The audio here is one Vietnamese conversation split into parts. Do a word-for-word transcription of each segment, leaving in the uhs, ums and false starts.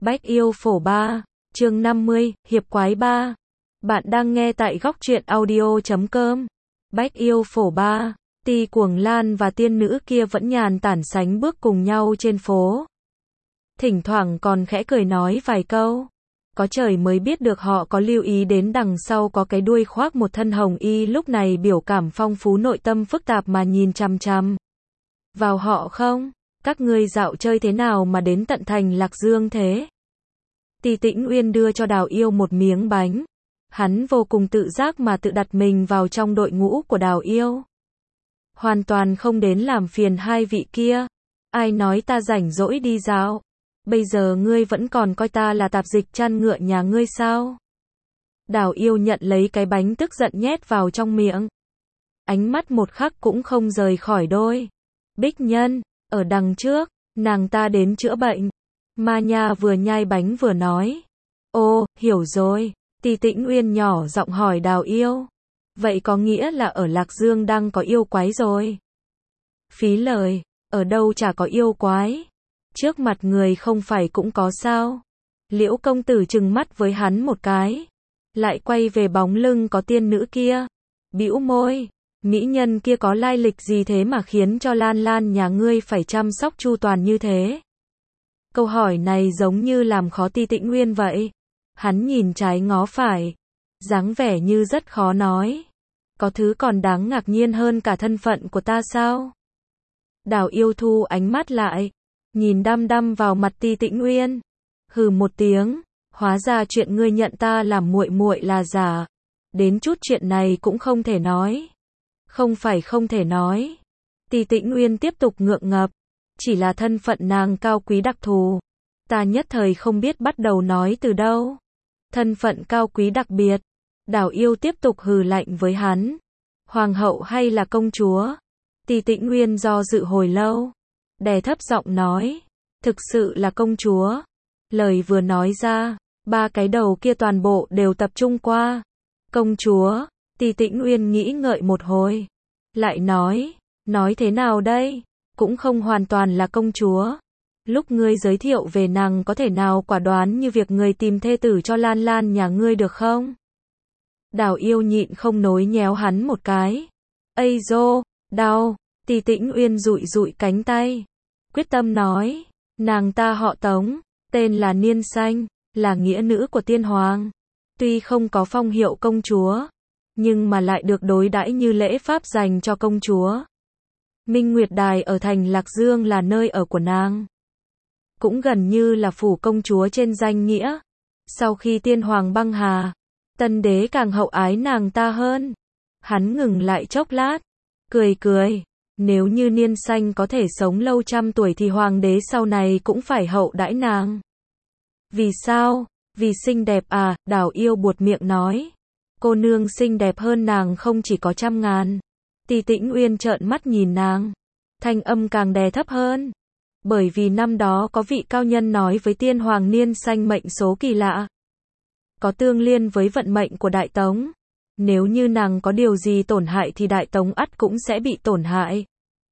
Bách yêu phổ ba, chương năm mươi, hiệp quái ba. Bạn đang nghe tại góc truyện audio chấm com. Bách yêu phổ ba, Ti Cuồng Lan và tiên nữ kia vẫn nhàn tản sánh bước cùng nhau trên phố. Thỉnh thoảng còn khẽ cười nói vài câu. Có trời mới biết được họ có lưu ý đến đằng sau có cái đuôi khoác một thân hồng y lúc này biểu cảm phong phú nội tâm phức tạp mà nhìn chằm chằm vào họ không? Các ngươi dạo chơi thế nào mà đến tận thành Lạc Dương thế? Ti Tĩnh Uyên đưa cho Đào Yêu một miếng bánh. Hắn vô cùng tự giác mà tự đặt mình vào trong đội ngũ của Đào Yêu. Hoàn toàn không đến làm phiền hai vị kia. Ai nói ta rảnh rỗi đi dạo? Bây giờ ngươi vẫn còn coi ta là tạp dịch chăn ngựa nhà ngươi sao? Đào Yêu nhận lấy cái bánh tức giận nhét vào trong miệng. Ánh mắt một khắc cũng không rời khỏi đôi Bích Nhân. Ở đằng trước, nàng ta đến chữa bệnh. Ma Nha vừa nhai bánh vừa nói. Ô, hiểu rồi. Ti Tĩnh Uyên nhỏ giọng hỏi Đào Yêu. Vậy có nghĩa là ở Lạc Dương đang có yêu quái rồi? Phí lời, ở đâu chả có yêu quái. Trước mặt người không phải cũng có sao? Liễu công tử trừng mắt với hắn một cái. Lại quay về bóng lưng có tiên nữ kia. Bĩu môi. Mỹ nhân kia có lai lịch gì thế mà khiến cho Lan Lan nhà ngươi phải chăm sóc chu toàn như thế? Câu hỏi này giống như làm khó Ti Tĩnh Uyên vậy. Hắn nhìn trái ngó phải. Dáng vẻ như rất khó nói. Có thứ còn đáng ngạc nhiên hơn cả thân phận của ta sao? Đào Yêu thu ánh mắt lại. Nhìn đăm đăm vào mặt Ti Tĩnh Uyên. Hừ một tiếng. Hóa ra chuyện ngươi nhận ta làm muội muội là giả. Đến chút chuyện này cũng không thể nói. Không phải không thể nói. Ti Tĩnh Uyên tiếp tục ngượng ngập. Chỉ là thân phận nàng cao quý đặc thù. Ta nhất thời không biết bắt đầu nói từ đâu. Thân phận cao quý đặc biệt. Đào Yêu tiếp tục hừ lạnh với hắn. Hoàng hậu hay là công chúa? Ti Tĩnh Uyên do dự hồi lâu. Đè thấp giọng nói. Thực sự là công chúa. Lời vừa nói ra. Ba cái đầu kia toàn bộ đều tập trung qua. Công chúa. Ti Tĩnh Uyên nghĩ ngợi một hồi. Lại nói. Nói thế nào đây? Cũng không hoàn toàn là công chúa. Lúc ngươi giới thiệu về nàng có thể nào quả đoán như việc ngươi tìm thê tử cho Lan Lan nhà ngươi được không? Đào Yêu nhịn không nối nhéo hắn một cái. Ây dô, đau. Ti Tĩnh Uyên dụi dụi cánh tay. Quyết tâm nói. Nàng ta họ Tống. Tên là Niên Xanh. Là nghĩa nữ của tiên hoàng. Tuy không có phong hiệu công chúa. Nhưng mà lại được đối đãi như lễ pháp dành cho công chúa. Minh Nguyệt Đài ở thành Lạc Dương là nơi ở của nàng. Cũng gần như là phủ công chúa trên danh nghĩa. Sau khi tiên hoàng băng hà, tân đế càng hậu ái nàng ta hơn. Hắn ngừng lại chốc lát, cười cười. Nếu như Niên Xanh có thể sống lâu trăm tuổi thì hoàng đế sau này cũng phải hậu đãi nàng. Vì sao? Vì xinh đẹp à? Đào Yêu buột miệng nói. Cô nương xinh đẹp hơn nàng không chỉ có trăm ngàn. Ti Tĩnh Uyên trợn mắt nhìn nàng. Thanh âm càng đè thấp hơn. Bởi vì năm đó có vị cao nhân nói với tiên hoàng Niên Xanh mệnh số kỳ lạ. Có tương liên với vận mệnh của Đại Tống. Nếu như nàng có điều gì tổn hại thì Đại Tống ắt cũng sẽ bị tổn hại.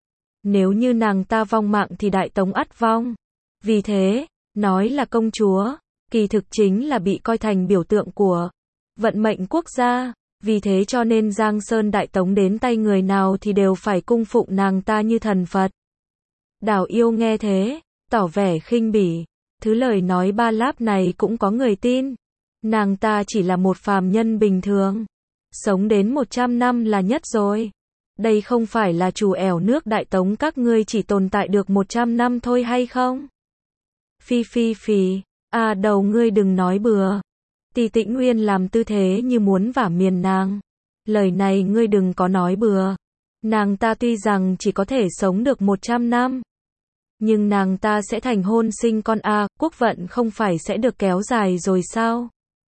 Nếu như nàng ta vong mạng thì Đại Tống ắt vong. Vì thế, nói là công chúa, kỳ thực chính là bị coi thành biểu tượng của vận mệnh quốc gia. Vì thế cho nên Giang Sơn Đại Tống đến tay người nào thì đều phải cung phụng nàng ta như thần Phật. Đào Yêu nghe thế, tỏ vẻ khinh bỉ. Thứ lời nói ba láp này cũng có người tin. Nàng ta chỉ là một phàm nhân bình thường. Sống đến một trăm năm là nhất rồi. Đây không phải là chủ ẻo nước Đại Tống các ngươi chỉ tồn tại được một trăm năm thôi hay không? Phi phi phi. À đầu ngươi đừng nói bừa. Ti Tĩnh Uyên làm tư thế như muốn vả miền nàng. Lời này ngươi đừng có nói bừa. Nàng ta tuy rằng chỉ có thể sống được một trăm năm. Nhưng nàng ta sẽ thành hôn sinh con a, quốc vận không phải sẽ được kéo dài rồi sao?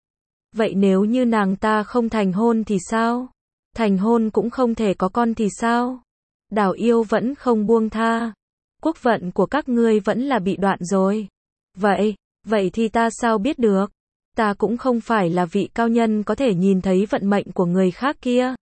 Vậy nếu như nàng ta không thành hôn thì sao? Thành hôn cũng không thể có con thì sao? Đào Yêu vẫn không buông tha. Quốc vận của các ngươi vẫn là bị đoạn rồi. Vậy, vậy thì ta sao biết được? Ta cũng không phải là vị cao nhân có thể nhìn thấy vận mệnh của người khác kia.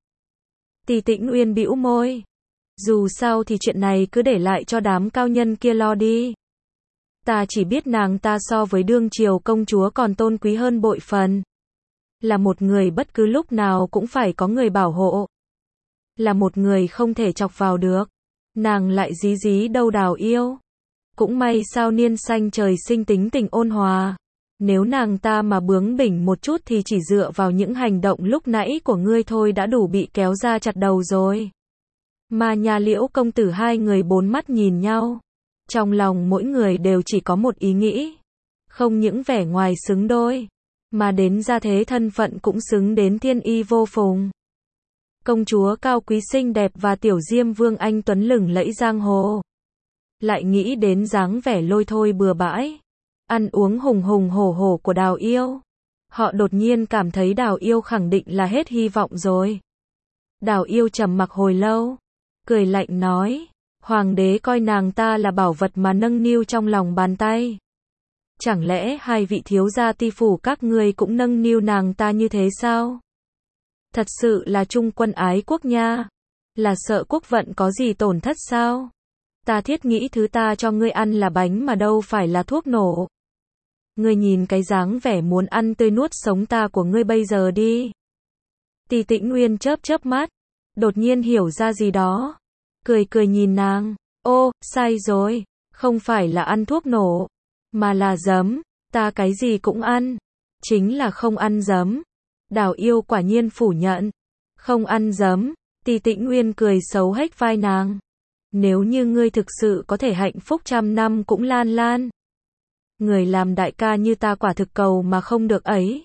Ti Tĩnh Uyên bĩu môi. Dù sao thì chuyện này cứ để lại cho đám cao nhân kia lo đi. Ta chỉ biết nàng ta so với đương triều công chúa còn tôn quý hơn bội phần. Là một người bất cứ lúc nào cũng phải có người bảo hộ. Là một người không thể chọc vào được. Nàng lại dí dí đâu Đào Yêu. Cũng may sao Niên Xanh trời sinh tính tình ôn hòa. Nếu nàng ta mà bướng bỉnh một chút thì chỉ dựa vào những hành động lúc nãy của ngươi thôi đã đủ bị kéo ra chặt đầu rồi. Mà nhà Liễu công tử hai người bốn mắt nhìn nhau. Trong lòng mỗi người đều chỉ có một ý nghĩ. Không những vẻ ngoài xứng đôi, mà đến gia thế thân phận cũng xứng đến thiên y vô phùng. Công chúa cao quý xinh đẹp và tiểu diêm vương anh tuấn lừng lẫy giang hồ. Lại nghĩ đến dáng vẻ lôi thôi bừa bãi, ăn uống hùng hùng hổ hổ của Đào Yêu. Họ đột nhiên cảm thấy Đào Yêu khẳng định là hết hy vọng rồi. Đào Yêu trầm mặc hồi lâu, cười lạnh nói, hoàng đế coi nàng ta là bảo vật mà nâng niu trong lòng bàn tay. Chẳng lẽ hai vị thiếu gia ti phủ các ngươi cũng nâng niu nàng ta như thế sao? Thật sự là trung quân ái quốc nha. Là sợ quốc vận có gì tổn thất sao? Ta thiết nghĩ thứ ta cho ngươi ăn là bánh mà đâu phải là thuốc nổ. Ngươi nhìn cái dáng vẻ muốn ăn tươi nuốt sống ta của ngươi bây giờ đi. Tỳ Tĩnh Nguyên chớp chớp mắt, đột nhiên hiểu ra gì đó. Cười cười nhìn nàng, ô, sai rồi, không phải là ăn thuốc nổ, mà là giấm, ta cái gì cũng ăn, chính là không ăn giấm. Đào Yêu quả nhiên phủ nhận, không ăn giấm. Tỳ Tĩnh Nguyên cười xấu hếch vai nàng. Nếu như ngươi thực sự có thể hạnh phúc trăm năm cũng lan lan. Người làm đại ca như ta quả thực cầu mà không được ấy.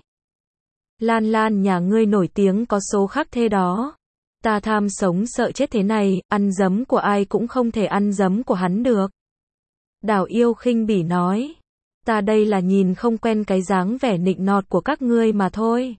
Lan lan nhà ngươi nổi tiếng có số khắc thế đó. Ta tham sống sợ chết thế này, ăn giấm của ai cũng không thể ăn giấm của hắn được. Đào Yêu khinh bỉ nói. Ta đây là nhìn không quen cái dáng vẻ nịnh nọt của các ngươi mà thôi.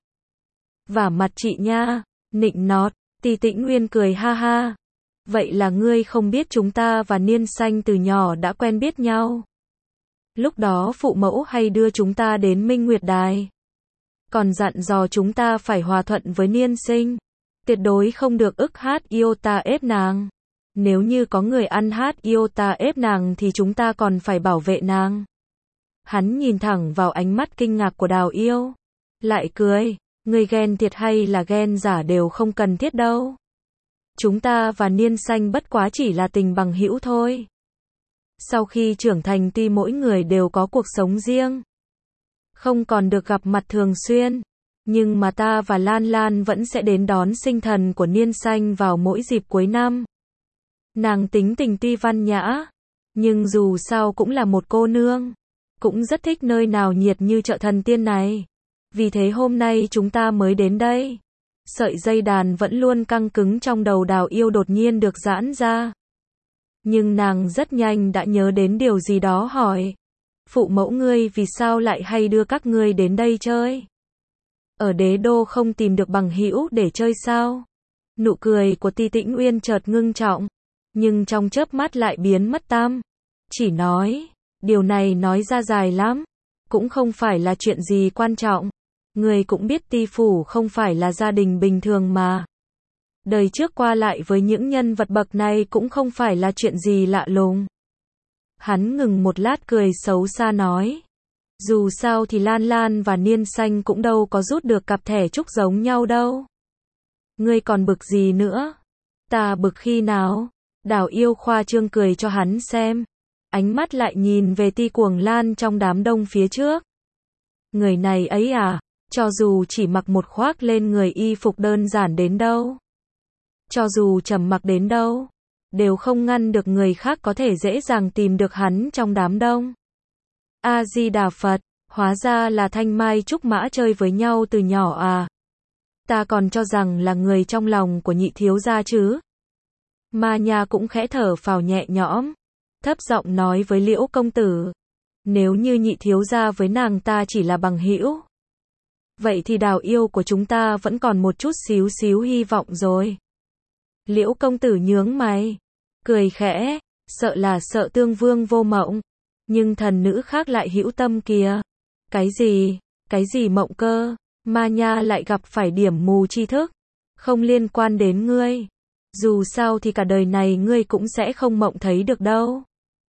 Vả mặt chị nha, nịnh nọt. Tỳ Tĩnh Nguyên cười ha ha. Vậy là ngươi không biết chúng ta và Niên Xanh từ nhỏ đã quen biết nhau. Lúc đó phụ mẫu hay đưa chúng ta đến Minh Nguyệt Đài. Còn dặn dò chúng ta phải hòa thuận với Niên Sinh. Tuyệt đối không được ức hát iota ép nàng. Nếu như có người ăn hát iota ép nàng thì chúng ta còn phải bảo vệ nàng. Hắn nhìn thẳng vào ánh mắt kinh ngạc của Đào Yêu. Lại cười. Người ghen thiệt hay là ghen giả đều không cần thiết đâu. Chúng ta và Niên Xanh bất quá chỉ là tình bằng hữu thôi. Sau khi trưởng thành tuy mỗi người đều có cuộc sống riêng, không còn được gặp mặt thường xuyên, nhưng mà ta và Lan Lan vẫn sẽ đến đón sinh thần của Niên Xanh vào mỗi dịp cuối năm. Nàng tính tình tuy văn nhã, nhưng dù sao cũng là một cô nương, cũng rất thích nơi nào nhiệt như chợ thần tiên này. Vì thế hôm nay chúng ta mới đến đây. Sợi dây đàn vẫn luôn căng cứng trong đầu Đào Yêu đột nhiên được giãn ra. Nhưng nàng rất nhanh đã nhớ đến điều gì đó hỏi. Phụ mẫu ngươi vì sao lại hay đưa các ngươi đến đây chơi? Ở đế đô không tìm được bằng hữu để chơi sao? Nụ cười của Tỳ Tĩnh Nguyên chợt ngưng trọng, nhưng trong chớp mắt lại biến mất tăm. Chỉ nói, điều này nói ra dài lắm, cũng không phải là chuyện gì quan trọng. Người cũng biết ti phủ không phải là gia đình bình thường mà. Đời trước qua lại với những nhân vật bậc này cũng không phải là chuyện gì lạ lùng. Hắn ngừng một lát cười xấu xa nói. Dù sao thì Lan Lan và Niên Xanh cũng đâu có rút được cặp thẻ trúc giống nhau đâu. Ngươi còn bực gì nữa? Ta bực khi nào? Đào Yêu khoa trương cười cho hắn xem. Ánh mắt lại nhìn về Ti Cuồng Lan trong đám đông phía trước. Người này ấy à? Cho dù chỉ mặc một khoác lên người y phục đơn giản đến đâu, cho dù trầm mặc đến đâu, đều không ngăn được người khác có thể dễ dàng tìm được hắn trong đám đông. A-di-đà Phật, hóa ra là Thanh Mai Trúc Mã chơi với nhau từ nhỏ à. Ta còn cho rằng là người trong lòng của nhị thiếu gia chứ. Ma Nha cũng khẽ thở phào nhẹ nhõm, thấp giọng nói với Liễu công tử. Nếu như nhị thiếu gia với nàng ta chỉ là bằng hữu, vậy thì Đào Yêu của chúng ta vẫn còn một chút xíu xíu hy vọng rồi. Liễu công tử nhướng mày, cười khẽ, sợ là sợ Tương Vương vô mộng, nhưng thần nữ khác lại hữu tâm kìa. Cái gì, cái gì mộng cơ? Ma Nha lại gặp phải điểm mù tri thức, không liên quan đến ngươi. Dù sao thì cả đời này ngươi cũng sẽ không mộng thấy được đâu.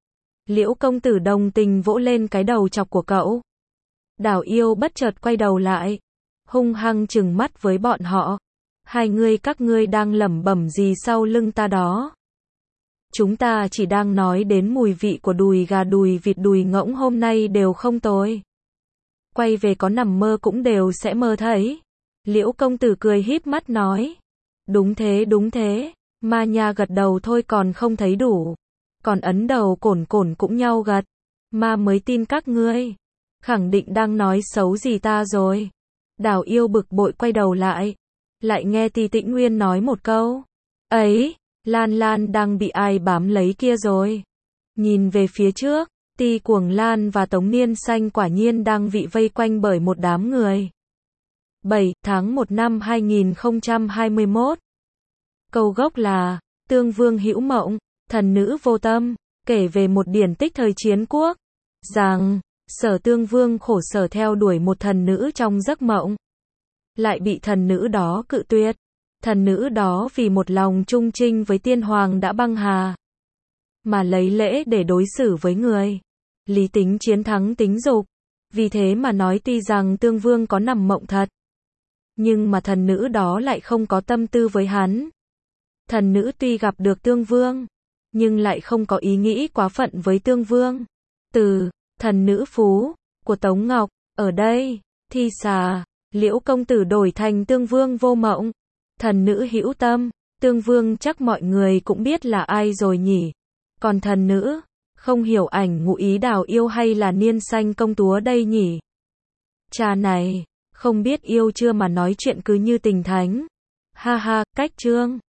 Liễu công tử đồng tình vỗ lên cái đầu chọc của cậu. Đào Yêu bất chợt quay đầu lại, hung hăng trừng mắt với bọn họ. Hai người các ngươi đang lẩm bẩm gì sau lưng ta đó? Chúng ta chỉ đang nói đến mùi vị của đùi gà đùi vịt đùi ngỗng hôm nay đều không tồi. Quay về có nằm mơ cũng đều sẽ mơ thấy. Liễu công tử cười híp mắt nói. Đúng thế đúng thế, Ma Nha gật đầu thôi còn không thấy đủ. Còn ấn đầu cổn cổn cũng nhau gật. Ma mới tin các ngươi. Khẳng định đang nói xấu gì ta rồi. Đào Yêu bực bội quay đầu lại. Lại nghe Ti Tĩnh Nguyên nói một câu. Ấy, Lan Lan đang bị ai bám lấy kia rồi. Nhìn về phía trước, Ti Cuồng Lan và Tống Niên Xanh quả nhiên đang bị vây quanh bởi một đám người. bảy tháng một năm hai nghìn không trăm hai mươi mốt. Câu gốc là, Tương Vương Hữu Mộng, thần nữ vô tâm, kể về một điển tích thời chiến quốc. Rằng, Sở Tương Vương khổ sở theo đuổi một thần nữ trong giấc mộng. Lại bị thần nữ đó cự tuyệt. Thần nữ đó vì một lòng trung trinh với tiên hoàng đã băng hà. Mà lấy lễ để đối xử với người. Lý tính chiến thắng tính dục. Vì thế mà nói tuy rằng Tương Vương có nằm mộng thật. Nhưng mà thần nữ đó lại không có tâm tư với hắn. Thần nữ tuy gặp được Tương Vương. Nhưng lại không có ý nghĩ quá phận với Tương Vương. Từ, thần nữ phú, của Tống Ngọc, ở đây, thi xà, Liễu công tử đổi thành Tương Vương vô mộng. Thần nữ hữu tâm, Tương Vương chắc mọi người cũng biết là ai rồi nhỉ. Còn thần nữ, không hiểu ảnh ngụ ý Đào Yêu hay là Niên Xanh công chúa đây nhỉ. Cha này, không biết yêu chưa mà nói chuyện cứ như tình thánh. Ha ha, cách chương.